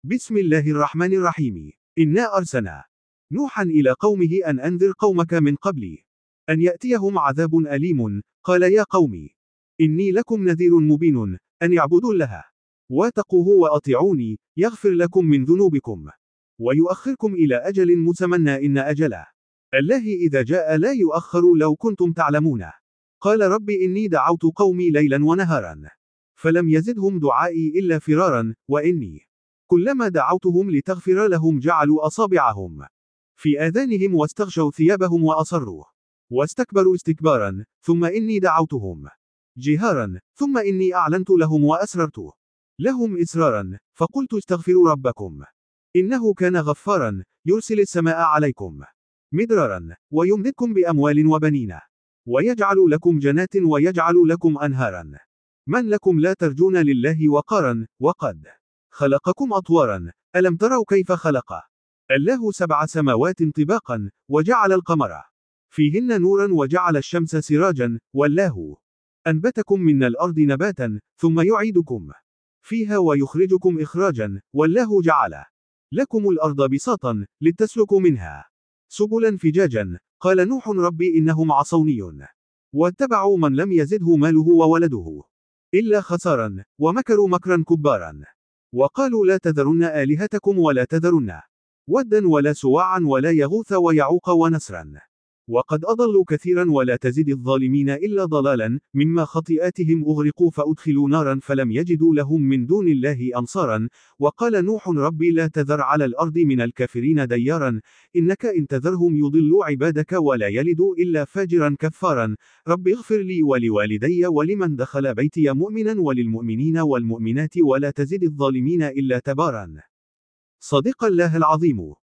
بسم الله الرحمن الرحيم. إنا أرسلنا نوحا إلى قومه أن أنذر قومك من قبل أن يأتيهم عذاب أليم. قال يا قوم إني لكم نذير مبين أن يعبدوا الله واتقوه وأطيعوني يغفر لكم من ذنوبكم ويؤخركم إلى أجل مسمى إن أجله الله إذا جاء لا يؤخر لو كنتم تعلمون. قال رب إني دعوت قومي ليلا ونهارا فلم يزدهم دعائي إلا فرارا وإني كلما دعوتهم لتغفر لهم جعلوا أصابعهم في آذانهم واستغشوا ثيابهم وأصروا واستكبروا استكبارا ثم إني دعوتهم جهارا ثم إني أعلنت لهم وأسررت لهم إسرارا فقلت استغفروا ربكم إنه كان غفارا يرسل السماء عليكم مدرارا ويمددكم بأموال وبنين ويجعل لكم جنات ويجعل لكم أنهارا من لكم لا ترجون لله وقارا وقد خلقكم أطوارا ألم تروا كيف خلق الله 7 سماوات طباقا وجعل القمر فيهن نورا وجعل الشمس سراجا والله أنبتكم من الأرض نباتا ثم يعيدكم فيها ويخرجكم إخراجا والله جعل لكم الأرض بساطا لتسلكوا منها سبلا فجاجا. قال نوح ربي إنهم عصوني واتبعوا من لم يزده ماله وولده إلا خسارا ومكروا مكرا كبارا وقالوا لا تذرن آلهتكم ولا تذرن ودا ولا سواعا ولا يغوث ويعوق ونسرا وقد أضلوا كثيرا ولا تزد الظالمين إلا ضلالا مما خطيئاتهم أغرقوا فأدخلوا نارا فلم يجدوا لهم من دون الله أنصارا. وقال نوح ربي لا تذر على الأرض من الكافرين ديارا إنك إن تذرهم يضلوا عبادك ولا يلدوا إلا فاجرا كفارا. رب اغفر لي ولوالدي ولمن دخل بيتي مؤمنا وللمؤمنين والمؤمنات ولا تزد الظالمين إلا تبارا. صدق الله العظيم.